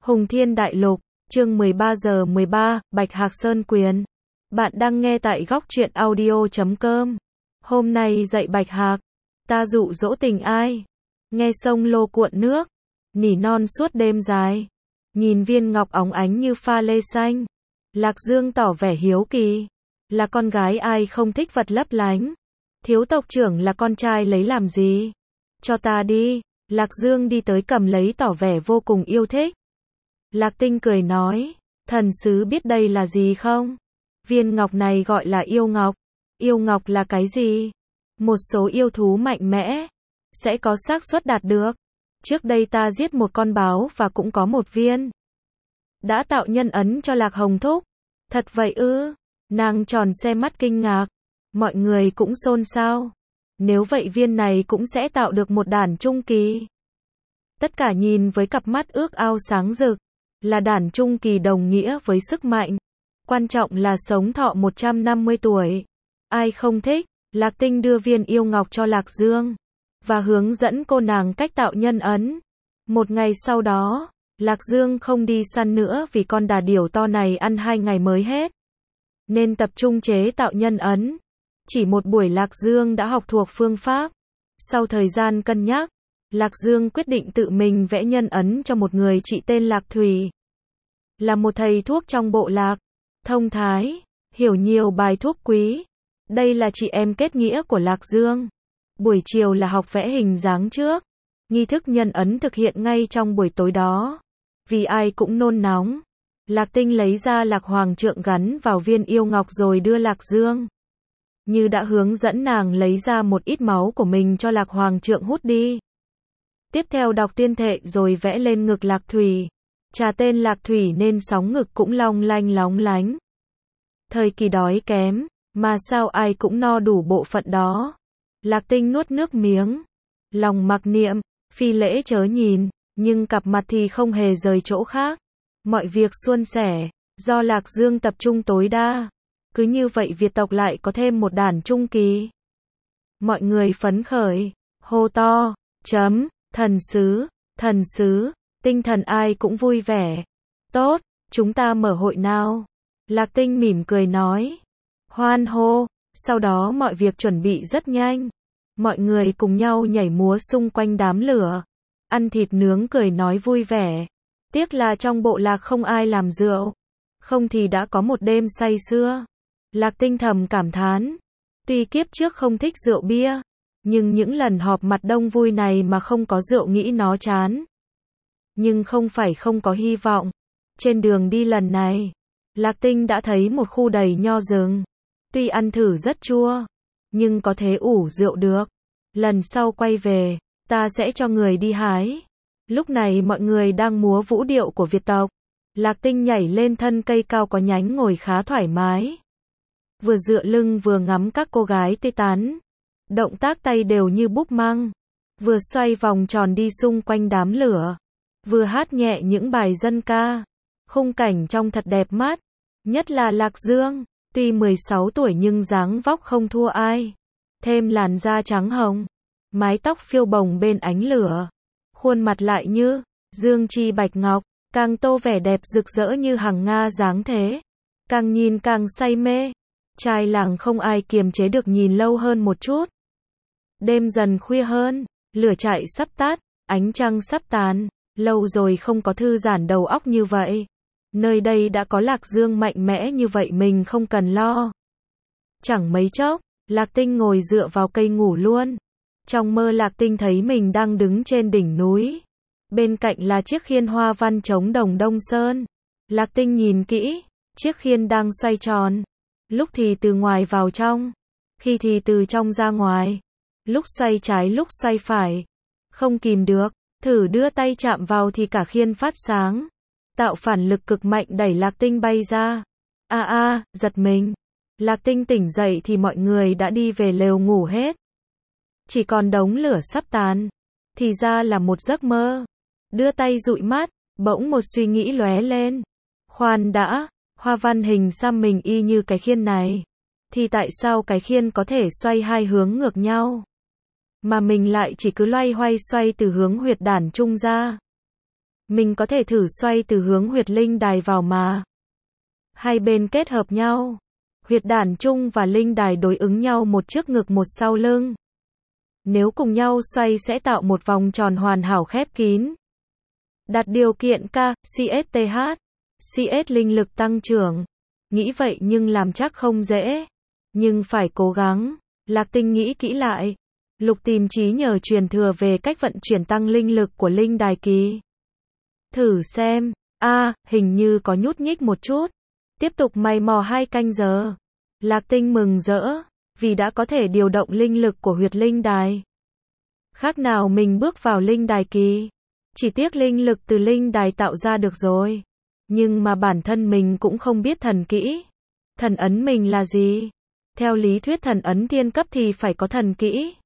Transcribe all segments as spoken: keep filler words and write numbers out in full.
Hùng Thiên Đại Lục, chương mười ba giờ mười ba, Bạch Hạc Sơn Quyền. Bạn đang nghe tại góc truyện audio chấm com. Hôm nay dạy Bạch Hạc, ta dụ dỗ tình ai? Nghe sông lô cuộn nước, nỉ non suốt đêm dài. Nhìn viên ngọc óng ánh như pha lê xanh. Lạc Dương tỏ vẻ hiếu kỳ. Là con gái ai không thích vật lấp lánh? Thiếu tộc trưởng là con trai lấy làm gì? Cho ta đi. Lạc Dương đi tới cầm lấy tỏ vẻ vô cùng yêu thích. Lạc Tinh cười nói, thần sứ biết đây là gì không? Viên ngọc này gọi là yêu ngọc. Yêu ngọc là cái gì? Một số yêu thú mạnh mẽ sẽ có xác suất đạt được. Trước đây ta giết một con báo và cũng có một viên. Đã tạo nhân ấn cho Lạc Hồng Thúc. Thật vậy ư? Nàng tròn xe mắt kinh ngạc. Mọi người cũng xôn xao. Nếu vậy viên này cũng sẽ tạo được một đản trung kỳ. Tất cả nhìn với cặp mắt ước ao sáng rực. Là đản trung kỳ đồng nghĩa với sức mạnh. Quan trọng là sống thọ một trăm năm mươi tuổi. Ai không thích? Lạc Tinh đưa viên yêu ngọc cho Lạc Dương. Và hướng dẫn cô nàng cách tạo nhân ấn. Một ngày sau đó, Lạc Dương không đi săn nữa vì con đà điểu to này ăn hai ngày mới hết. Nên tập trung chế tạo nhân ấn. Chỉ một buổi Lạc Dương đã học thuộc phương pháp. Sau thời gian cân nhắc, Lạc Dương quyết định tự mình vẽ nhân ấn cho một người chị tên Lạc Thủy. Là một thầy thuốc trong bộ lạc, thông thái, hiểu nhiều bài thuốc quý. Đây là chị em kết nghĩa của Lạc Dương. Buổi chiều là học vẽ hình dáng trước. Nghi thức nhân ấn thực hiện ngay trong buổi tối đó. Vì ai cũng nôn nóng. Lạc Tinh lấy ra Lạc Hoàng trượng gắn vào viên yêu ngọc rồi đưa Lạc Dương. Như đã hướng dẫn nàng lấy ra một ít máu của mình cho Lạc Hoàng trượng hút đi. Tiếp theo đọc tiên thệ rồi vẽ lên ngực Lạc Thủy. Trà tên Lạc Thủy nên sóng ngực cũng long lanh lóng lánh. Thời kỳ đói kém, mà sao ai cũng no đủ bộ phận đó. Lạc Tinh nuốt nước miếng. Lòng mặc niệm, phi lễ chớ nhìn, nhưng cặp mặt thì không hề rời chỗ khác. Mọi việc suôn sẻ, do Lạc Dương tập trung tối đa. Cứ như vậy Việt tộc lại có thêm một đản trung kỳ. Mọi người phấn khởi, hô to, chấm, thần sứ, thần sứ, tinh thần ai cũng vui vẻ. Tốt, chúng ta mở hội nào. Lạc Tinh mỉm cười nói. Hoan hô, sau đó mọi việc chuẩn bị rất nhanh. Mọi người cùng nhau nhảy múa xung quanh đám lửa. Ăn thịt nướng cười nói vui vẻ. Tiếc là trong bộ lạc không ai làm rượu. Không thì đã có một đêm say sưa. Lạc Tinh thầm cảm thán. Tuy kiếp trước không thích rượu bia. Nhưng những lần họp mặt đông vui này mà không có rượu nghĩ nó chán. Nhưng không phải không có hy vọng. Trên đường đi lần này, Lạc Tinh đã thấy một khu đầy nho rừng. Tuy ăn thử rất chua, nhưng có thể ủ rượu được. Lần sau quay về, ta sẽ cho người đi hái. Lúc này mọi người đang múa vũ điệu của Việt tộc. Lạc Tinh nhảy lên thân cây cao có nhánh ngồi khá thoải mái. Vừa dựa lưng vừa ngắm các cô gái tê tán. Động tác tay đều như búp măng. Vừa xoay vòng tròn đi xung quanh đám lửa. Vừa hát nhẹ những bài dân ca. Khung cảnh trông thật đẹp mắt. Nhất là Lạc Dương. Tuy mười sáu tuổi nhưng dáng vóc không thua ai. Thêm làn da trắng hồng. Mái tóc phiêu bồng bên ánh lửa. Khuôn mặt lại như dương chi bạch ngọc. Càng tô vẻ đẹp rực rỡ như hằng nga dáng thế. Càng nhìn càng say mê. Trai làng không ai kiềm chế được nhìn lâu hơn một chút. Đêm dần khuya hơn. Lửa trại sắp tắt. Ánh trăng sắp tàn. Lâu rồi không có thư giãn đầu óc như vậy. Nơi đây đã có Lạc Dương mạnh mẽ như vậy mình không cần lo. Chẳng mấy chốc, Lạc Tinh ngồi dựa vào cây ngủ luôn. Trong mơ Lạc Tinh thấy mình đang đứng trên đỉnh núi. Bên cạnh là chiếc khiên hoa văn trống đồng Đông Sơn. Lạc Tinh nhìn kỹ, chiếc khiên đang xoay tròn. Lúc thì từ ngoài vào trong, khi thì từ trong ra ngoài. Lúc xoay trái lúc xoay phải. Không kìm được, thử đưa tay chạm vào thì cả khiên phát sáng. Tạo phản lực cực mạnh đẩy Lạc Tinh bay ra. A a, giật mình. Lạc Tinh tỉnh dậy thì mọi người đã đi về lều ngủ hết. Chỉ còn đống lửa sắp tàn. Thì ra là một giấc mơ. Đưa tay dụi mắt, bỗng một suy nghĩ lóe lên. Khoan đã, hoa văn hình xăm mình y như cái khiên này. Thì tại sao cái khiên có thể xoay hai hướng ngược nhau? Mà mình lại chỉ cứ loay hoay xoay từ hướng huyệt đản trung ra. Mình có thể thử xoay từ hướng huyệt linh đài vào mà. Hai bên kết hợp nhau. Huyệt đản trung và linh đài đối ứng nhau một trước ngực một sau lưng. Nếu cùng nhau xoay sẽ tạo một vòng tròn hoàn hảo khép kín. Đặt điều kiện K, xê ét tê hát, xê ét linh lực tăng trưởng. Nghĩ vậy nhưng làm chắc không dễ. Nhưng phải cố gắng. Lạc Tinh nghĩ kỹ lại. Lục tìm trí nhờ truyền thừa về cách vận chuyển tăng linh lực của linh đài kỳ. Thử xem. A, à, hình như có nhúc nhích một chút. Tiếp tục mày mò hai canh giờ. Lạc Tinh mừng rỡ. Vì đã có thể điều động linh lực của huyệt linh đài. Khác nào mình bước vào linh đài kỳ. Chỉ tiếc linh lực từ linh đài tạo ra được rồi. Nhưng mà bản thân mình cũng không biết thần kỹ. Thần ấn mình là gì? Theo lý thuyết thần ấn thiên cấp thì phải có thần kỹ.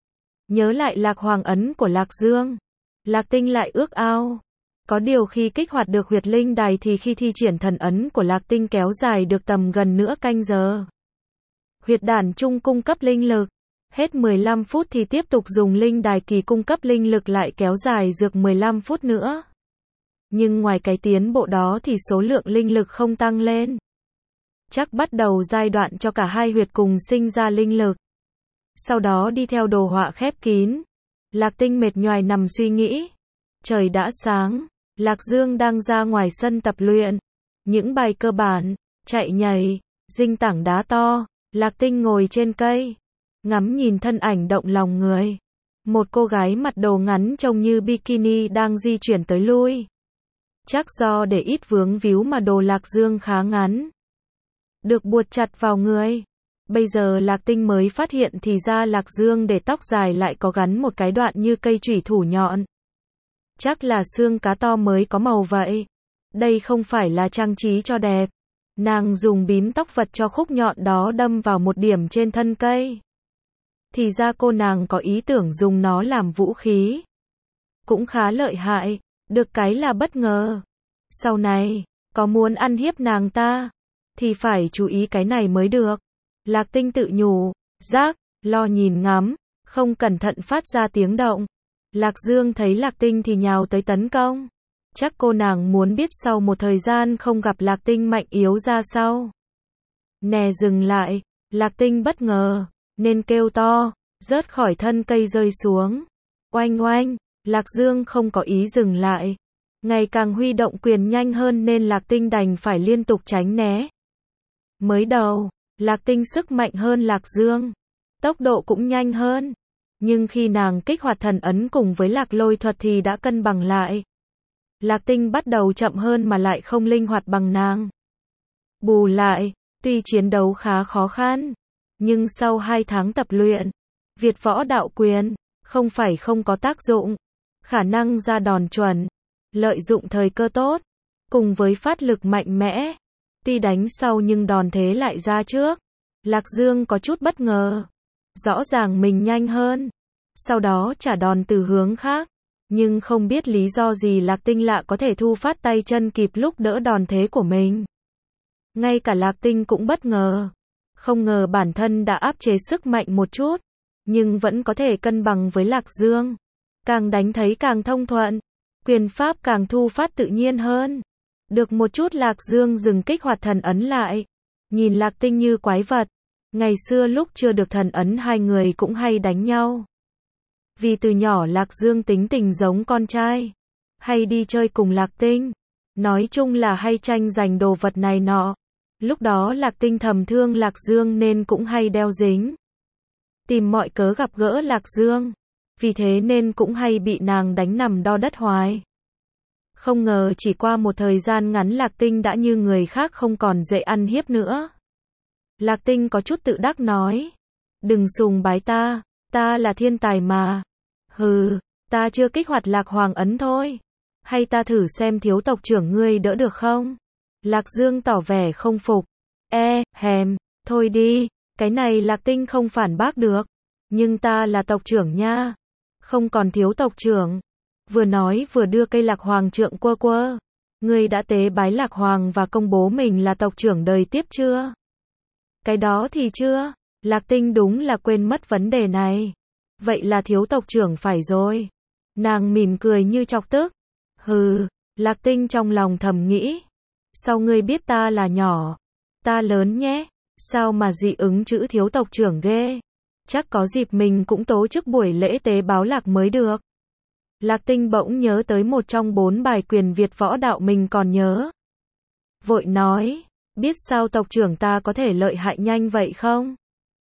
Nhớ lại Lạc Hoàng ấn của Lạc Dương. Lạc Tinh lại ước ao. Có điều khi kích hoạt được huyệt linh đài thì khi thi triển thần ấn của Lạc Tinh kéo dài được tầm gần nửa canh giờ. Huyệt đản trung cung cấp linh lực. Hết mười lăm phút thì tiếp tục dùng linh đài kỳ cung cấp linh lực lại kéo dài dược mười lăm phút nữa. Nhưng ngoài cái tiến bộ đó thì số lượng linh lực không tăng lên. Chắc bắt đầu giai đoạn cho cả hai huyệt cùng sinh ra linh lực. Sau đó đi theo đồ họa khép kín. Lạc Tinh mệt nhoài nằm suy nghĩ. Trời đã sáng. Lạc Dương đang ra ngoài sân tập luyện. Những bài cơ bản, chạy nhảy, dinh tảng đá to. Lạc Tinh ngồi trên cây. Ngắm nhìn thân ảnh động lòng người. Một cô gái mặc đồ ngắn trông như bikini đang di chuyển tới lui. Chắc do để ít vướng víu mà đồ Lạc Dương khá ngắn. Được buộc chặt vào người. Bây giờ Lạc Tinh mới phát hiện thì ra Lạc Dương để tóc dài lại có gắn một cái đoạn như cây chủy thủ nhọn. Chắc là xương cá to mới có màu vậy. Đây không phải là trang trí cho đẹp. Nàng dùng bím tóc vật cho khúc nhọn đó đâm vào một điểm trên thân cây. Thì ra cô nàng có ý tưởng dùng nó làm vũ khí. Cũng khá lợi hại. Được cái là bất ngờ. Sau này, có muốn ăn hiếp nàng ta, thì phải chú ý cái này mới được. Lạc Tinh tự nhủ, giác, lo nhìn ngắm, không cẩn thận phát ra tiếng động. Lạc Dương thấy Lạc Tinh thì nhào tới tấn công. Chắc cô nàng muốn biết sau một thời gian không gặp Lạc Tinh mạnh yếu ra sao. Nè dừng lại, Lạc Tinh bất ngờ, nên kêu to, rớt khỏi thân cây rơi xuống. Oanh oanh, Lạc Dương không có ý dừng lại. Ngày càng huy động quyền nhanh hơn nên Lạc Tinh đành phải liên tục tránh né. Mới đầu, Lạc Tinh sức mạnh hơn Lạc Dương. Tốc độ cũng nhanh hơn. Nhưng khi nàng kích hoạt thần ấn cùng với Lạc Lôi thuật thì đã cân bằng lại. Lạc Tinh bắt đầu chậm hơn mà lại không linh hoạt bằng nàng. Bù lại, tuy chiến đấu khá khó khăn, nhưng sau hai tháng tập luyện, Việt võ đạo quyền, không phải không có tác dụng. Khả năng ra đòn chuẩn, lợi dụng thời cơ tốt, cùng với phát lực mạnh mẽ. Tuy đánh sau nhưng đòn thế lại ra trước. Lạc Dương có chút bất ngờ. Rõ ràng mình nhanh hơn. Sau đó trả đòn từ hướng khác. Nhưng không biết lý do gì Lạc Tinh lạ có thể thu phát tay chân kịp lúc đỡ đòn thế của mình. Ngay cả Lạc Tinh cũng bất ngờ. Không ngờ bản thân đã áp chế sức mạnh một chút. Nhưng vẫn có thể cân bằng với Lạc Dương. Càng đánh thấy càng thông thuận. Quyền pháp càng thu phát tự nhiên hơn. Được một chút Lạc Dương dừng kích hoạt thần ấn lại. Nhìn Lạc Tinh như quái vật. Ngày xưa lúc chưa được thần ấn hai người cũng hay đánh nhau. Vì từ nhỏ Lạc Dương tính tình giống con trai. Hay đi chơi cùng Lạc Tinh. Nói chung là hay tranh giành đồ vật này nọ. Lúc đó Lạc Tinh thầm thương Lạc Dương nên cũng hay đeo dính. Tìm mọi cớ gặp gỡ Lạc Dương. Vì thế nên cũng hay bị nàng đánh nằm đo đất hoài. Không ngờ chỉ qua một thời gian ngắn Lạc Tinh đã như người khác không còn dễ ăn hiếp nữa. Lạc Tinh có chút tự đắc nói. Đừng sùng bái ta, ta là thiên tài mà. Hừ, ta chưa kích hoạt Lạc Hoàng ấn thôi. Hay ta thử xem thiếu tộc trưởng ngươi đỡ được không? Lạc Dương tỏ vẻ không phục. E, hèm, thôi đi, cái này Lạc Tinh không phản bác được. Nhưng ta là tộc trưởng nha. Không còn thiếu tộc trưởng. Vừa nói vừa đưa cây Lạc Hoàng trượng quơ quơ. Ngươi đã tế bái Lạc Hoàng và công bố mình là tộc trưởng đời tiếp chưa? Cái đó thì chưa. Lạc Tinh đúng là quên mất vấn đề này. Vậy là thiếu tộc trưởng phải rồi. Nàng mỉm cười như chọc tức. Hừ, Lạc Tinh trong lòng thầm nghĩ. Sao ngươi biết ta là nhỏ? Ta lớn nhé. Sao mà dị ứng chữ thiếu tộc trưởng ghê? Chắc có dịp mình cũng tổ chức buổi lễ tế báo Lạc mới được. Lạc Tinh bỗng nhớ tới một trong bốn bài quyền Việt võ đạo mình còn nhớ. Vội nói, biết sao tộc trưởng ta có thể lợi hại nhanh vậy không?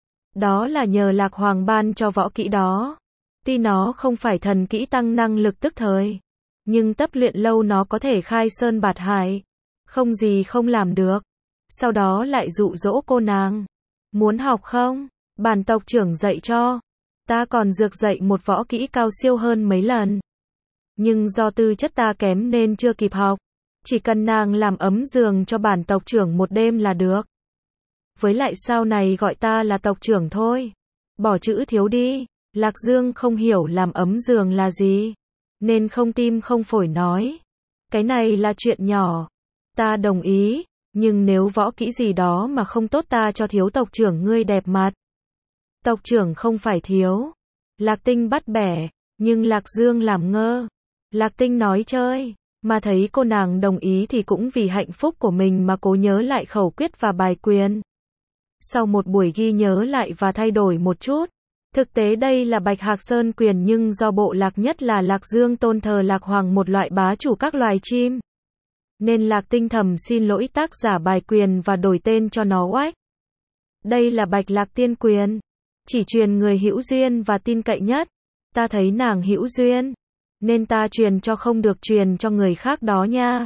Đó là nhờ Lạc Hoàng ban cho võ kỹ đó. Tuy nó không phải thần kỹ tăng năng lực tức thời, nhưng tập luyện lâu nó có thể khai sơn bạt hải. Không gì không làm được. Sau đó lại dụ dỗ cô nàng. Muốn học không? Bản tộc trưởng dạy cho. Ta còn dược dạy một võ kỹ cao siêu hơn mấy lần. Nhưng do tư chất ta kém nên chưa kịp học. Chỉ cần nàng làm ấm giường cho bản tộc trưởng một đêm là được. Với lại sau này gọi ta là tộc trưởng thôi. Bỏ chữ thiếu đi. Lạc Dương không hiểu làm ấm giường là gì, nên không tim không phổi nói. Cái này là chuyện nhỏ. Ta đồng ý, nhưng nếu võ kỹ gì đó mà không tốt ta cho thiếu tộc trưởng ngươi đẹp mặt. Tộc trưởng không phải thiếu. Lạc Tinh bắt bẻ, nhưng Lạc Dương làm ngơ. Lạc Tinh nói chơi, mà thấy cô nàng đồng ý thì cũng vì hạnh phúc của mình mà cố nhớ lại khẩu quyết và bài quyền. Sau một buổi ghi nhớ lại và thay đổi một chút, thực tế đây là Bạch Hạc Sơn quyền nhưng do bộ Lạc nhất là Lạc Dương tôn thờ Lạc Hoàng một loại bá chủ các loài chim. Nên Lạc Tinh thầm xin lỗi tác giả bài quyền và đổi tên cho nó oách. Đây là Bạch Lạc Tiên quyền. Chỉ truyền người hữu duyên và tin cậy nhất. Ta thấy nàng hữu duyên, nên ta truyền cho không được truyền cho người khác đó nha.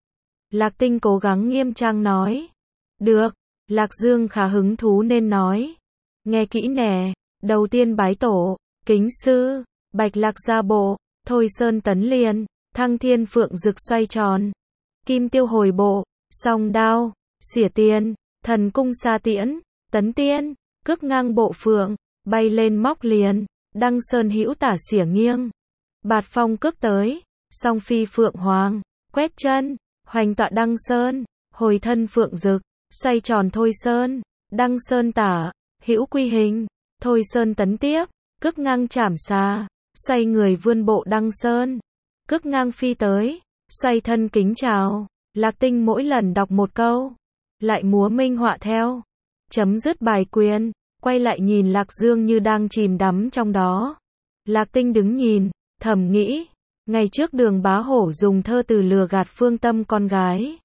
Lạc Tinh cố gắng nghiêm trang nói. Được, Lạc Dương khá hứng thú nên nói. Nghe kỹ nè, đầu tiên bái tổ, kính sư, Bạch Lạc gia bộ, Thôi Sơn tấn liền, Thăng Thiên Phượng Dực xoay tròn, Kim Tiêu hồi bộ, Song đao, xỉa tiên, Thần cung sa tiễn, tấn tiên, cước ngang bộ phượng, bay lên móc liền, Đăng Sơn hữu tả xỉa nghiêng, Bạt phong cước tới, Song phi phượng hoàng, quét chân, hoành tọa Đăng Sơn, hồi thân Phượng Dực, xoay tròn Thôi Sơn, Đăng Sơn tả, hữu quy hình, Thôi Sơn tấn tiếp, cước ngang chảm xà, xoay người vươn bộ Đăng Sơn, cước ngang phi tới, xoay thân kính chào. Lạc Tinh mỗi lần đọc một câu, lại múa minh họa theo. Chấm dứt bài quyền, quay lại nhìn Lạc Dương như đang chìm đắm trong đó. Lạc Tinh đứng nhìn, thầm nghĩ, ngày trước Đường Bá Hổ dùng thơ từ lừa gạt Phương Tâm con gái.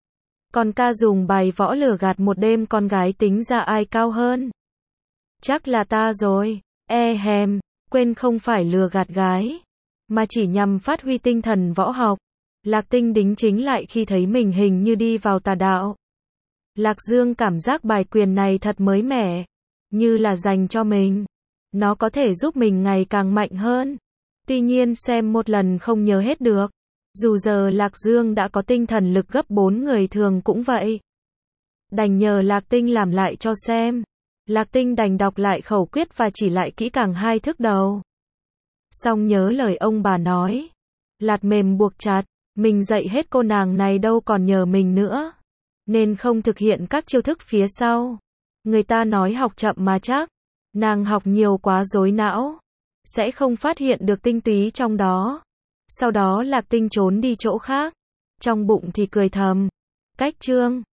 Còn ca dùng bài võ lừa gạt một đêm con gái, tính ra ai cao hơn? Chắc là ta rồi. E hèm, quên không phải lừa gạt gái, mà chỉ nhằm phát huy tinh thần võ học. Lạc Tinh đính chính lại khi thấy mình hình như đi vào tà đạo. Lạc Dương cảm giác bài quyền này thật mới mẻ, như là dành cho mình. Nó có thể giúp mình ngày càng mạnh hơn. Tuy nhiên xem một lần không nhớ hết được. Dù giờ Lạc Dương đã có tinh thần lực gấp bốn người thường cũng vậy. Đành nhờ Lạc Tinh làm lại cho xem. Lạc Tinh đành đọc lại khẩu quyết và chỉ lại kỹ càng hai thức đầu. Xong nhớ lời ông bà nói. Lạt mềm buộc chặt, mình dạy hết cô nàng này đâu còn nhờ mình nữa. Nên không thực hiện các chiêu thức phía sau. Người ta nói học chậm mà chắc. Nàng học nhiều quá rối não. Sẽ không phát hiện được tinh túy trong đó. Sau đó Lạc Tinh trốn đi chỗ khác. Trong bụng thì cười thầm. Cách chương